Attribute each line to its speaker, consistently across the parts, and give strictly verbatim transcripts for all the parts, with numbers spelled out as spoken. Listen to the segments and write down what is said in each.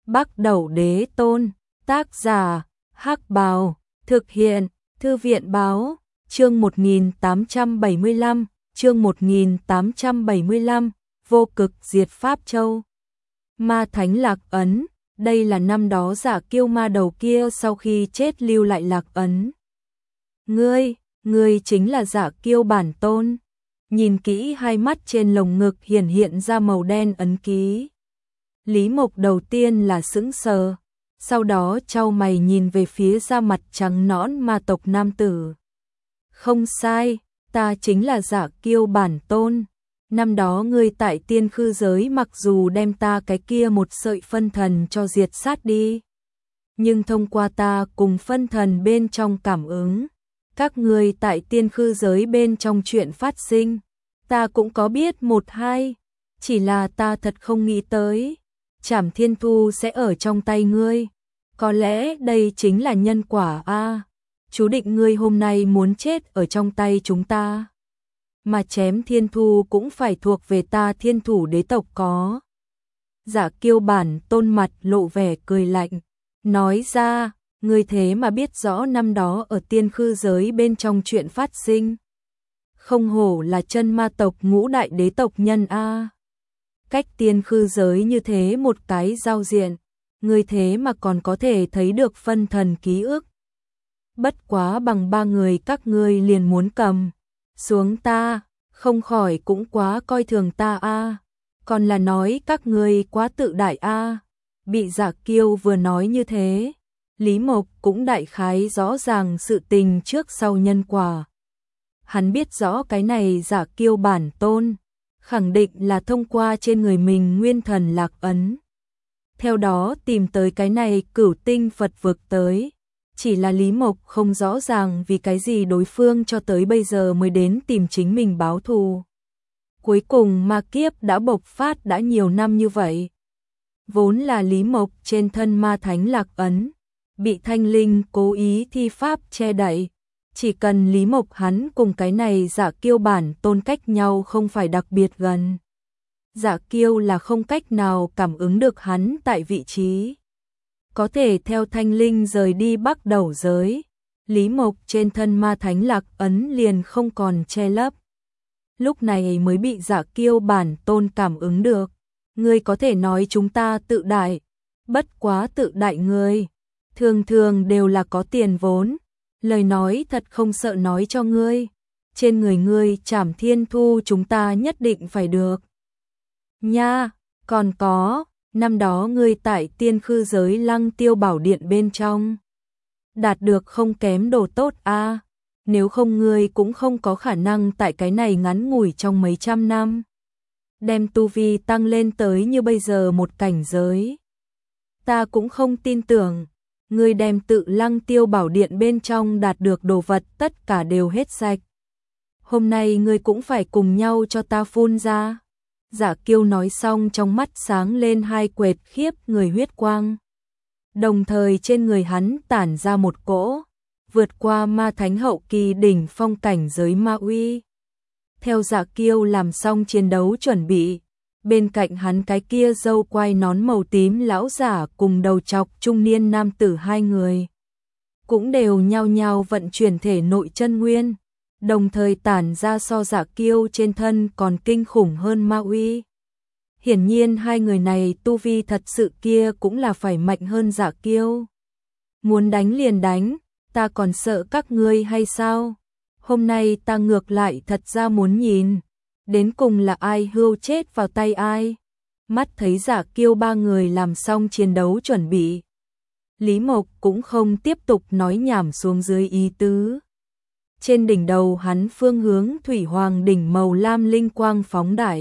Speaker 1: Bắc Đẩu Đế Tôn, tác giả, Hắc Bào, thực hiện, Thư viện Báo, chương một nghìn tám trăm bảy mươi lăm, chương một nghìn tám trăm bảy mươi lăm, Vô Cực Diệt Pháp Châu. Ma Thánh Lạc Ấn, đây là năm đó Giả Kiêu ma đầu kia sau khi chết lưu lại lạc ấn. Ngươi, ngươi chính là Giả Kiêu bản tôn. Nhìn kỹ hai mắt trên lồng ngực hiển hiện ra màu đen ấn ký. Lý Mộc đầu tiên là sững sờ, sau đó chau mày nhìn về phía da mặt trắng nõn ma tộc nam tử. Không sai, ta chính là Giả Kiêu bản tôn. Năm đó ngươi tại tiên khư giới mặc dù đem ta cái kia một sợi phân thần cho diệt sát đi, nhưng thông qua ta cùng phân thần bên trong cảm ứng, các ngươi tại tiên khư giới bên trong chuyện phát sinh, ta cũng có biết một hai, chỉ là ta thật không nghĩ tới, Trảm Thiên Thu sẽ ở trong tay ngươi, có lẽ đây chính là nhân quả a. Chú định ngươi hôm nay muốn chết ở trong tay chúng ta. Mà chém Thiên Thu cũng phải thuộc về ta Thiên Thủ đế tộc có. Giả Kiêu bản tôn mặt lộ vẻ cười lạnh, nói ra, ngươi thế mà biết rõ năm đó ở tiên khư giới bên trong chuyện phát sinh. Không hổ là chân ma tộc ngũ đại đế tộc nhân a. Cách tiên khư giới như thế một cái giao diện, ngươi thế mà còn có thể thấy được phân thần ký ức. Bất quá bằng ba người các ngươi liền muốn cầm xuống ta, không khỏi cũng quá coi thường ta a. Còn là nói các ngươi quá tự đại a. Bị Giả Kiêu vừa nói như thế, Lý Mộc cũng đại khái rõ ràng sự tình trước sau nhân quả. Hắn biết rõ cái này Giả Kiêu bản tôn, khẳng định là thông qua trên người mình nguyên thần lạc ấn. Theo đó tìm tới cái này cửu tinh Phật vực tới. Chỉ là Lý Mộc không rõ ràng vì cái gì đối phương cho tới bây giờ mới đến tìm chính mình báo thù. Cuối cùng ma kiếp đã bộc phát đã nhiều năm như vậy. Vốn là Lý Mộc trên thân ma thánh lạc ấn, bị thanh linh cố ý thi pháp che đậy. Chỉ cần Lý Mộc hắn cùng cái này Giả Kiêu bản tôn cách nhau không phải đặc biệt gần. Giả Kiêu là không cách nào cảm ứng được hắn tại vị trí. Có thể theo thanh linh rời đi Bắc Đẩu giới, Lý Mộc trên thân ma thánh lạc ấn liền không còn che lấp. Lúc này mới bị Giả Kiêu bản tôn cảm ứng được. Ngươi có thể nói chúng ta tự đại, bất quá tự đại ngươi, thường thường đều là có tiền vốn. Lời nói thật không sợ nói cho ngươi, trên người ngươi Trảm Thiên Thu chúng ta nhất định phải được. Nha, còn có, năm đó ngươi tại tiên khư giới Lăng Tiêu Bảo Điện bên trong đạt được không kém đồ tốt a, nếu không ngươi cũng không có khả năng tại cái này ngắn ngủi trong mấy trăm năm đem tu vi tăng lên tới như bây giờ một cảnh giới. Ta cũng không tin tưởng ngươi đem tự Lăng Tiêu Bảo Điện bên trong đạt được đồ vật tất cả đều hết sạch. Hôm nay ngươi cũng phải cùng nhau cho ta phun ra. Giả Kiêu nói xong trong mắt sáng lên hai quệt khiếp người huyết quang. Đồng thời trên người hắn tản ra một cỗ, vượt qua ma thánh hậu kỳ đỉnh phong cảnh giới ma uy. Theo Giả Kiêu làm xong chiến đấu chuẩn bị, bên cạnh hắn cái kia râu quai nón màu tím lão giả cùng đầu trọc trung niên nam tử hai người. Cũng đều nhao nhao vận chuyển thể nội chân nguyên. Đồng thời tản ra so Giả Kiêu trên thân còn kinh khủng hơn ma uy. Hiển nhiên hai người này tu vi thật sự kia cũng là phải mạnh hơn Giả Kiêu. Muốn đánh liền đánh, ta còn sợ các ngươi hay sao? Hôm nay ta ngược lại thật ra muốn nhìn, đến cùng là ai hưu chết vào tay ai. Mắt thấy Giả Kiêu ba người làm xong chiến đấu chuẩn bị, Lý Mộc cũng không tiếp tục nói nhảm xuống dưới ý tứ. Trên đỉnh đầu hắn phương hướng thủy hoàng đỉnh màu lam linh quang phóng đại.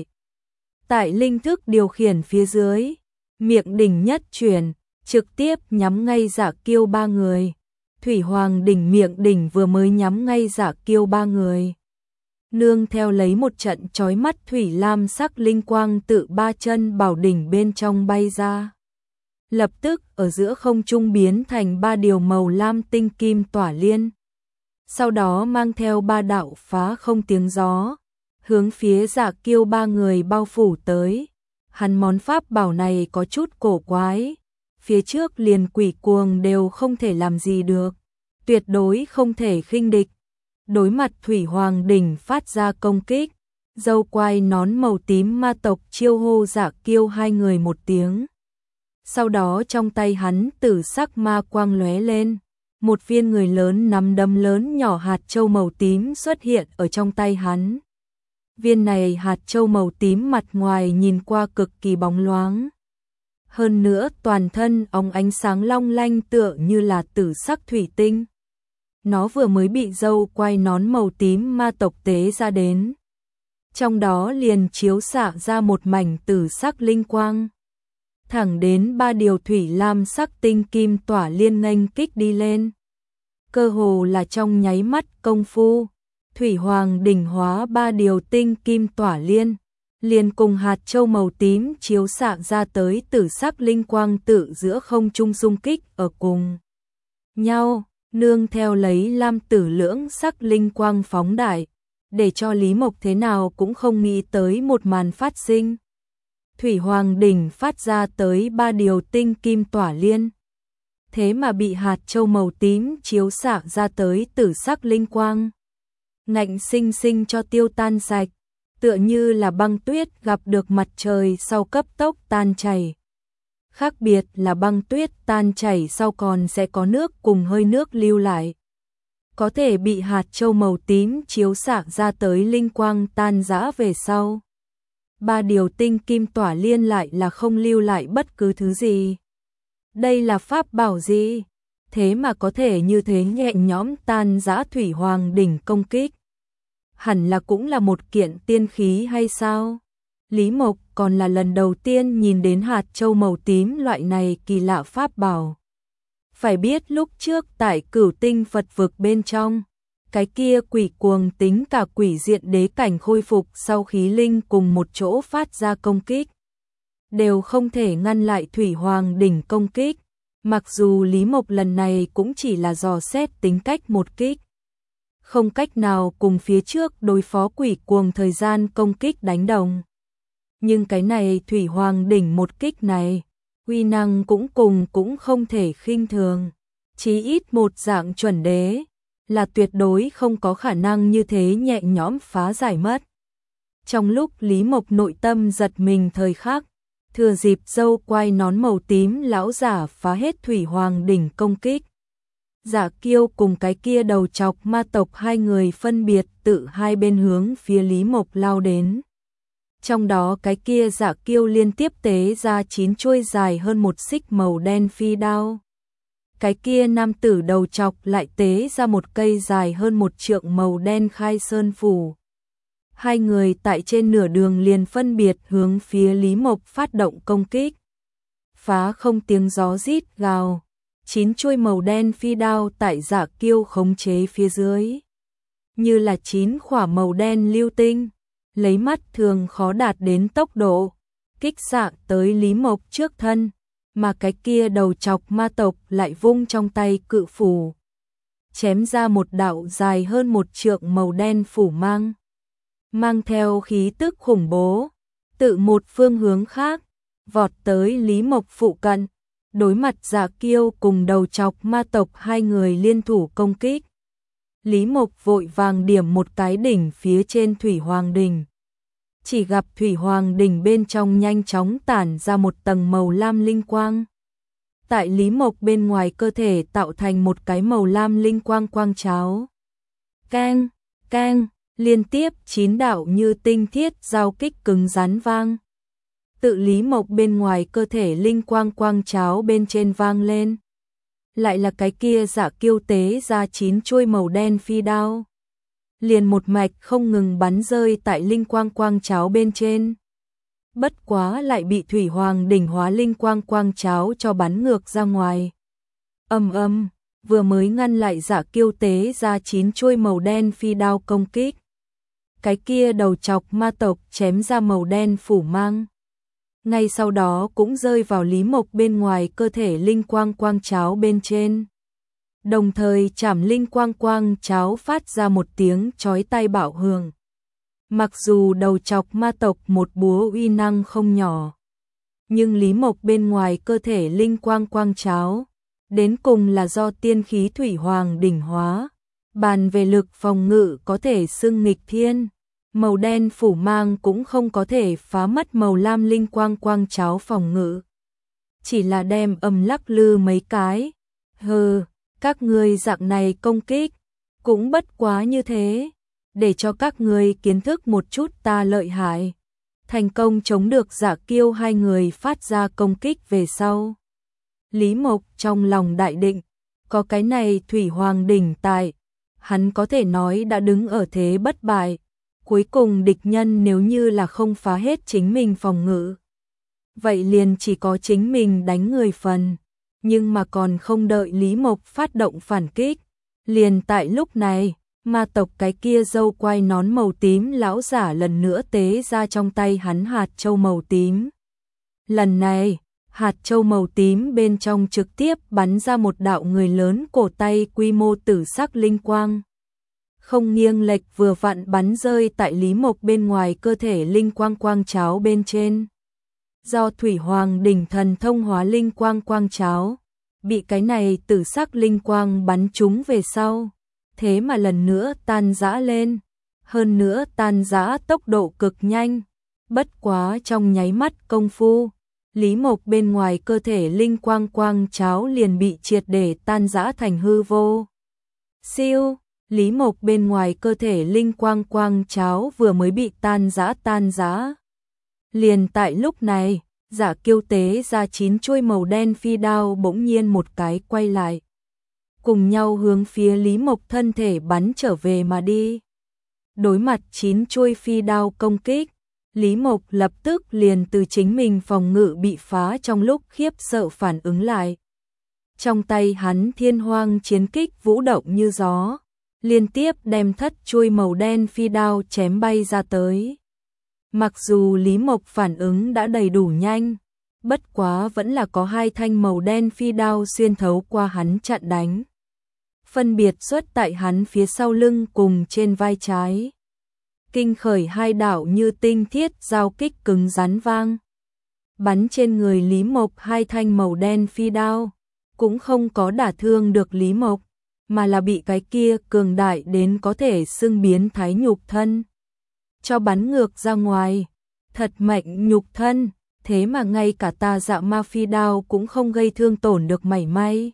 Speaker 1: Tại linh thức điều khiển phía dưới, miệng đỉnh nhất chuyển, trực tiếp nhắm ngay Giả Kiêu ba người. Thủy hoàng đỉnh miệng đỉnh vừa mới nhắm ngay Giả Kiêu ba người. Nương theo lấy một trận chói mắt thủy lam sắc linh quang tự ba chân bảo đỉnh bên trong bay ra. Lập tức ở giữa không trung biến thành ba điều màu lam tinh kim tỏa liên. Sau đó mang theo ba đạo phá không tiếng gió, hướng phía Giả Kiêu ba người bao phủ tới. Hắn món pháp bảo này có chút cổ quái, phía trước liền quỷ cuồng đều không thể làm gì được, tuyệt đối không thể khinh địch. Đối mặt Thủy Hoàng đỉnh phát ra công kích, dâu quai nón màu tím ma tộc chiêu hô Dạ Kiêu hai người một tiếng. Sau đó trong tay hắn tử sắc ma quang lóe lên, một viên người lớn nắm đấm lớn nhỏ hạt châu màu tím xuất hiện ở trong tay hắn. Viên này hạt châu màu tím mặt ngoài nhìn qua cực kỳ bóng loáng. Hơn nữa toàn thân óng ánh sáng long lanh tựa như là tử sắc thủy tinh. Nó vừa mới bị dâu quai nón màu tím ma tộc tế ra đến. Trong đó liền chiếu xạ ra một mảnh tử sắc linh quang. Thẳng đến ba điều thủy lam sắc tinh kim tỏa liên nghênh kích đi lên. Cơ hồ là trong nháy mắt công phu, Thủy Hoàng đỉnh hóa ba điều tinh kim tỏa liên, liền cùng hạt châu màu tím chiếu xạ ra tới tử sắc linh quang tự giữa không trung xung kích ở cùng nhau, nương theo lấy lam tử lưỡng sắc linh quang phóng đại, để cho Lý Mộc thế nào cũng không nghĩ tới một màn phát sinh. Thủy Hoàng đỉnh phát ra tới ba điều tinh kim tỏa liên, thế mà bị hạt châu màu tím chiếu xạ ra tới tử sắc linh quang, ngạnh sinh sinh cho tiêu tan sạch, tựa như là băng tuyết gặp được mặt trời sau cấp tốc tan chảy. Khác biệt là băng tuyết tan chảy sau còn sẽ có nước cùng hơi nước lưu lại. Có thể bị hạt châu màu tím chiếu xạ ra tới linh quang tan rã về sau. Ba điều tinh kim tỏa liên lại là không lưu lại bất cứ thứ gì. Đây là pháp bảo gì? Thế mà có thể như thế nhẹ nhõm tan rã Thủy Hoàng đỉnh công kích. Hẳn là cũng là một kiện tiên khí hay sao? Lý Mộc còn là lần đầu tiên nhìn đến hạt châu màu tím loại này kỳ lạ pháp bảo. Phải biết lúc trước tại Cửu Tinh Phật vực bên trong, cái kia quỷ cuồng tính cả quỷ diện đế cảnh khôi phục sau khí linh cùng một chỗ phát ra công kích, đều không thể ngăn lại Thủy Hoàng đỉnh công kích, mặc dù Lý Mộc lần này cũng chỉ là dò xét tính cách một kích, không cách nào cùng phía trước đối phó quỷ cuồng thời gian công kích đánh đồng. Nhưng cái này Thủy Hoàng đỉnh một kích này, uy năng cũng cùng cũng không thể khinh thường, chí ít một dạng chuẩn đế, là tuyệt đối không có khả năng như thế nhẹ nhõm phá giải mất. Trong lúc Lý Mộc nội tâm giật mình thời khắc, thừa dịp dâu quai nón màu tím lão giả phá hết Thủy Hoàng đỉnh công kích. Dạ Kiêu cùng cái kia đầu chọc ma tộc hai người phân biệt tự hai bên hướng phía Lý Mộc lao đến. Trong đó cái kia Dạ Kiêu liên tiếp tế ra chín chuôi dài hơn một xích màu đen phi đao. Cái kia nam tử đầu chọc lại tế ra một cây dài hơn một trượng màu đen khai sơn phủ. Hai người tại trên nửa đường liền phân biệt hướng phía Lý Mộc phát động công kích. Phá không tiếng gió rít gào, chín chuôi màu đen phi đao tại Dạ Kiêu khống chế phía dưới, như là chín khỏa màu đen lưu tinh, lấy mắt thường khó đạt đến tốc độ, kích xạ tới Lý Mộc trước thân, mà cái kia đầu chọc ma tộc lại vung trong tay cự phủ, chém ra một đạo dài hơn một trượng màu đen phủ mang, mang theo khí tức khủng bố, tự một phương hướng khác, vọt tới Lý Mộc phụ cận, đối mặt Dạ Kiêu cùng đầu chọc ma tộc hai người liên thủ công kích. Lý Mộc vội vàng điểm một cái đỉnh phía trên Thủy Hoàng đỉnh. Chỉ gặp Thủy Hoàng đỉnh bên trong nhanh chóng tản ra một tầng màu lam linh quang. Tại Lý Mộc bên ngoài cơ thể tạo thành một cái màu lam linh quang quang cháo. Keng, keng, liên tiếp chín đạo như tinh thiết giao kích cứng rắn vang. Tự Lý Mộc bên ngoài cơ thể linh quang quang cháo bên trên vang lên. Lại là cái kia Dạ Kiêu tế ra chín chuôi màu đen phi đao. Liền một mạch không ngừng bắn rơi tại linh quang quang cháo bên trên. Bất quá lại bị Thủy Hoàng đỉnh hóa linh quang quang cháo cho bắn ngược ra ngoài. Ầm ầm, vừa mới ngăn lại Dạ Kiêu tế ra chín chuôi màu đen phi đao công kích. Cái kia đầu chọc ma tộc chém ra màu đen phủ mang. Ngay sau đó cũng rơi vào Lý Mộc bên ngoài cơ thể linh quang quang cháo bên trên. Đồng thời chảm linh quang quang cháo phát ra một tiếng chói tai bạo hưởng. Mặc dù đầu chọc ma tộc một búa uy năng không nhỏ, Nhưng Lý Mộc bên ngoài cơ thể linh quang quang cháo, đến cùng là do tiên khí thủy hoàng đỉnh hóa. Bàn về lực phòng ngự có thể xưng nghịch thiên, màu đen phủ mang cũng không có thể phá mất màu lam linh quang quang cháo phòng ngự. Chỉ là đem âm lắc lư mấy cái. Hừ, các ngươi dạng này công kích, cũng bất quá như thế, để cho các ngươi kiến thức một chút ta lợi hại. Thành công chống được Dạ Kiêu hai người phát ra công kích về sau. Lý Mộc trong lòng đại định, có cái này thủy hoàng đỉnh tại, hắn có thể nói đã đứng ở thế bất bại. Cuối cùng địch nhân nếu như là không phá hết chính mình phòng ngự, vậy liền chỉ có chính mình đánh người phần. Nhưng mà còn không đợi Lý Mộc phát động phản kích, liền tại lúc này, ma tộc cái kia dâu quai nón màu tím lão giả lần nữa tế ra trong tay hắn hạt châu màu tím. Lần này, hạt châu màu tím bên trong trực tiếp bắn ra một đạo người lớn cổ tay quy mô tử sắc linh quang. Không nghiêng lệch vừa vặn bắn rơi tại Lý Mộc bên ngoài cơ thể linh quang quang cháo bên trên. Do thủy hoàng đỉnh thần thông hóa linh quang quang cháo, bị cái này tử sắc linh quang bắn trúng về sau, thế mà lần nữa tan rã lên, hơn nữa tan rã tốc độ cực nhanh, bất quá trong nháy mắt công phu, Lý Mộc bên ngoài cơ thể linh quang quang cháo liền bị triệt để tan rã thành hư vô. Siêu, Lý Mộc bên ngoài cơ thể linh quang quang cháo vừa mới bị tan rã tan rã. Liền tại lúc này, Dạ Kiêu tế ra chín chuôi màu đen phi đao bỗng nhiên một cái quay lại, cùng nhau hướng phía Lý Mộc thân thể bắn trở về mà đi. Đối mặt chín chuôi phi đao công kích, Lý Mộc lập tức liền từ chính mình phòng ngự bị phá trong lúc khiếp sợ phản ứng lại. Trong tay hắn thiên hoang chiến kích vũ động như gió, liên tiếp đem thất chuôi màu đen phi đao chém bay ra tới. Mặc dù Lý Mộc phản ứng đã đầy đủ nhanh, bất quá vẫn là có hai thanh màu đen phi đao xuyên thấu qua hắn chặn đánh. Phân biệt xuất tại hắn phía sau lưng cùng trên vai trái. Kinh khởi hai đạo như tinh thiết giao kích cứng rắn vang. Bắn trên người Lý Mộc hai thanh màu đen phi đao, cũng không có đả thương được Lý Mộc, mà là bị cái kia cường đại đến có thể xưng biến thái nhục thân cho bắn ngược ra ngoài. Thật mạnh nhục thân, thế mà ngay cả ta Dạ Ma phi đao cũng không gây thương tổn được mảy may.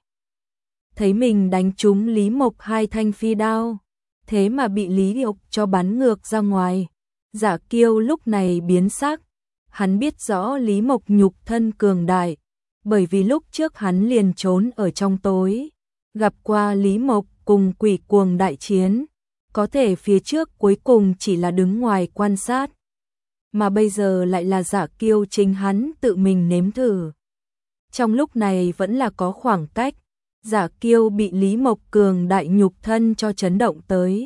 Speaker 1: Thấy mình đánh trúng Lý Mộc hai thanh phi đao, thế mà bị Lý Mộc cho bắn ngược ra ngoài. Dạ Kiêu lúc này biến sắc, hắn biết rõ Lý Mộc nhục thân cường đại, bởi vì lúc trước hắn liền trốn ở trong tối, gặp qua Lý Mộc cùng quỷ cuồng đại chiến, có thể phía trước cuối cùng chỉ là đứng ngoài quan sát, mà bây giờ lại là Dạ Kiêu chính hắn tự mình nếm thử. Trong lúc này vẫn là có khoảng cách, Dạ Kiêu bị Lý Mộc cường đại nhục thân cho chấn động tới.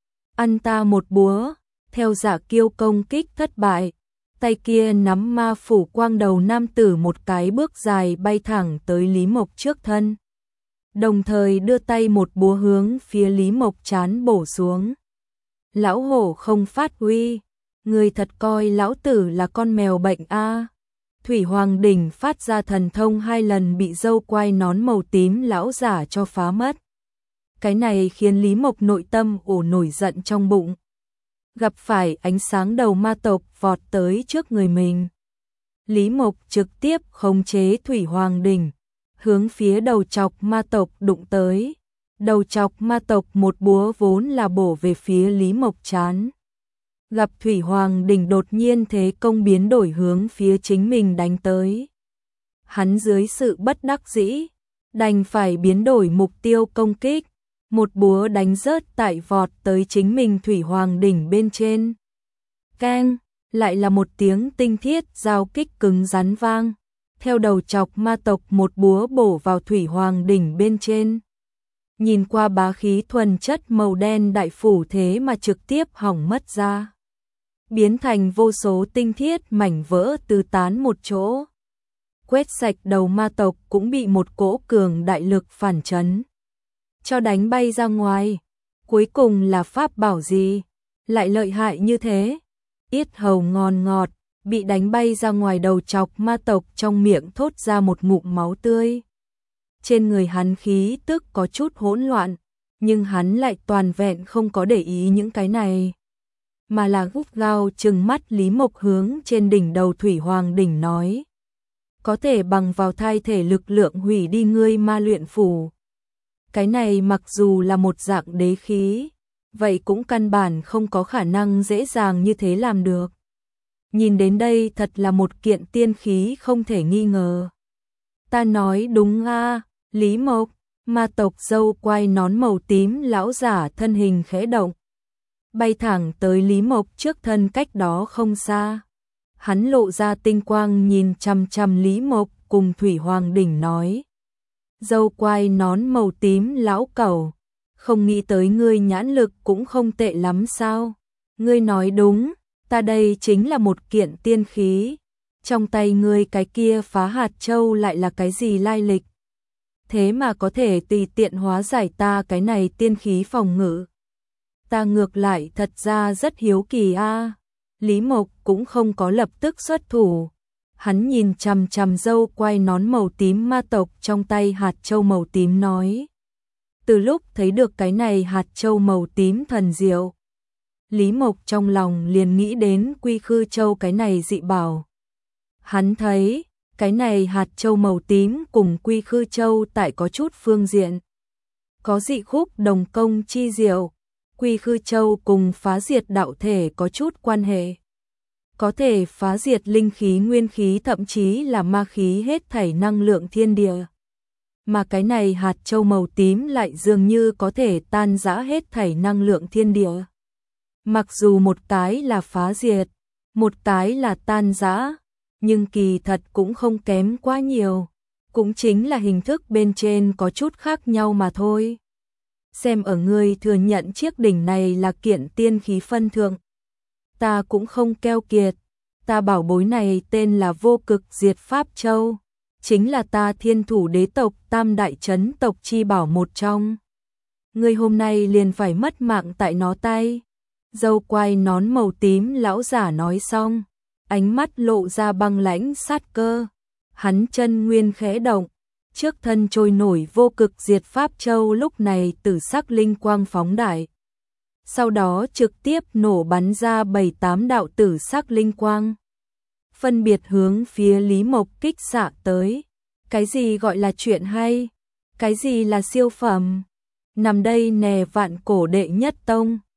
Speaker 1: Ăn ta một búa, theo Dạ Kiêu công kích thất bại, tay kia nắm ma phủ quang đầu nam tử một cái bước dài bay thẳng tới Lý Mộc trước thân. Đồng thời đưa tay một búa hướng phía Lý Mộc trán bổ xuống. Lão hổ không phát huy, người thật coi lão tử là con mèo bệnh a. Thủy Hoàng đỉnh phát ra thần thông hai lần bị dâu quai nón màu tím lão giả cho phá mất. Cái này khiến Lý Mộc nội tâm ổ nổi giận trong bụng. Gặp phải ánh sáng đầu ma tộc vọt tới trước người mình, Lý Mộc trực tiếp khống chế Thủy Hoàng đỉnh, hướng phía đầu chọc ma tộc đụng tới. Đầu chọc ma tộc một búa vốn là bổ về phía Lý Mộc trán. Gặp Thủy Hoàng đỉnh đột nhiên thế công biến đổi hướng phía chính mình đánh tới. Hắn dưới sự bất đắc dĩ, đành phải biến đổi mục tiêu công kích, một búa đánh rớt tại vọt tới chính mình Thủy Hoàng đỉnh bên trên. Keng, lại là một tiếng tinh thiết giao kích cứng rắn vang, theo đầu chọc ma tộc một búa bổ vào Thủy Hoàng đỉnh bên trên. Nhìn qua bá khí thuần chất màu đen đại phủ thế mà trực tiếp hỏng mất ra, biến thành vô số tinh thiết mảnh vỡ tứ tán một chỗ. Quét sạch đầu ma tộc cũng bị một cỗ cường đại lực phản chấn cho đánh bay ra ngoài. Cuối cùng là pháp bảo gì lại lợi hại như thế? Yết hầu ngon ngọt, bị đánh bay ra ngoài đầu chọc ma tộc trong miệng thốt ra một ngụm máu tươi. Trên người hắn khí tức có chút hỗn loạn, nhưng hắn lại toàn vẹn không có để ý những cái này, mà là gúc gao trừng mắt Lý Mộc hướng trên đỉnh đầu Thủy Hoàng đỉnh nói: có thể bằng vào thai thể lực lượng hủy đi ngươi ma luyện phủ. Cái này mặc dù là một dạng đế khí, vậy cũng căn bản không có khả năng dễ dàng như thế làm được. Nhìn đến đây thật là một kiện tiên khí không thể nghi ngờ. Ta nói đúng a, Lý Mộc. Ma tộc râu quai nón màu tím lão giả thân hình khẽ động, bay thẳng tới Lý Mộc trước thân cách đó không xa. Hắn lộ ra tinh quang nhìn chằm chằm Lý Mộc cùng Thủy Hoàng đỉnh nói: râu quai nón màu tím lão cẩu, không nghĩ tới ngươi nhãn lực cũng không tệ lắm sao? Ngươi nói đúng, ta đây chính là một kiện tiên khí. Trong tay ngươi cái kia phá hạt châu lại là cái gì lai lịch? Thế mà có thể tùy tiện hóa giải ta cái này tiên khí phòng ngự. Ta ngược lại thật ra rất hiếu kỳ a. Lý Mộc cũng không có lập tức xuất thủ. Hắn nhìn chằm chằm râu quai nón màu tím ma tộc trong tay hạt châu màu tím nói: từ lúc thấy được cái này hạt châu màu tím thần diệu, Lý Mộc trong lòng liền nghĩ đến Quy Khư Châu cái này dị bảo. Hắn thấy cái này hạt châu màu tím cùng Quy Khư Châu tại có chút phương diện có dị khúc đồng công chi diệu. Quy Khư Châu cùng phá diệt đạo thể có chút quan hệ, có thể phá diệt linh khí, nguyên khí, thậm chí là ma khí, hết thảy năng lượng thiên địa. Mà cái này hạt châu màu tím lại dường như có thể tan rã hết thảy năng lượng thiên địa. Mặc dù một cái là phá diệt, một cái là tan rã, nhưng kỳ thật cũng không kém quá nhiều, cũng chính là hình thức bên trên có chút khác nhau mà thôi. Xem ở ngươi thừa nhận chiếc đỉnh này là kiện tiên khí phân thượng, ta cũng không keo kiệt. Ta bảo bối này tên là Vô Cực Diệt Pháp Châu, chính là ta Thiên Thủ đế tộc tam đại trấn tộc chi bảo một trong. Ngươi hôm nay liền phải mất mạng tại nó tay. Râu quai nón màu tím lão giả nói xong, ánh mắt lộ ra băng lãnh sát cơ. Hắn chân nguyên khẽ động, trước thân trôi nổi Vô Cực Diệt Pháp Châu lúc này tử sắc linh quang phóng đại. Sau đó trực tiếp nổ bắn ra bảy tám đạo tử sắc linh quang, phân biệt hướng phía Lý Mộc kích xạ tới. Cái gì gọi là chuyện hay? Cái gì là siêu phẩm? Nằm đây nè vạn cổ đệ nhất tông.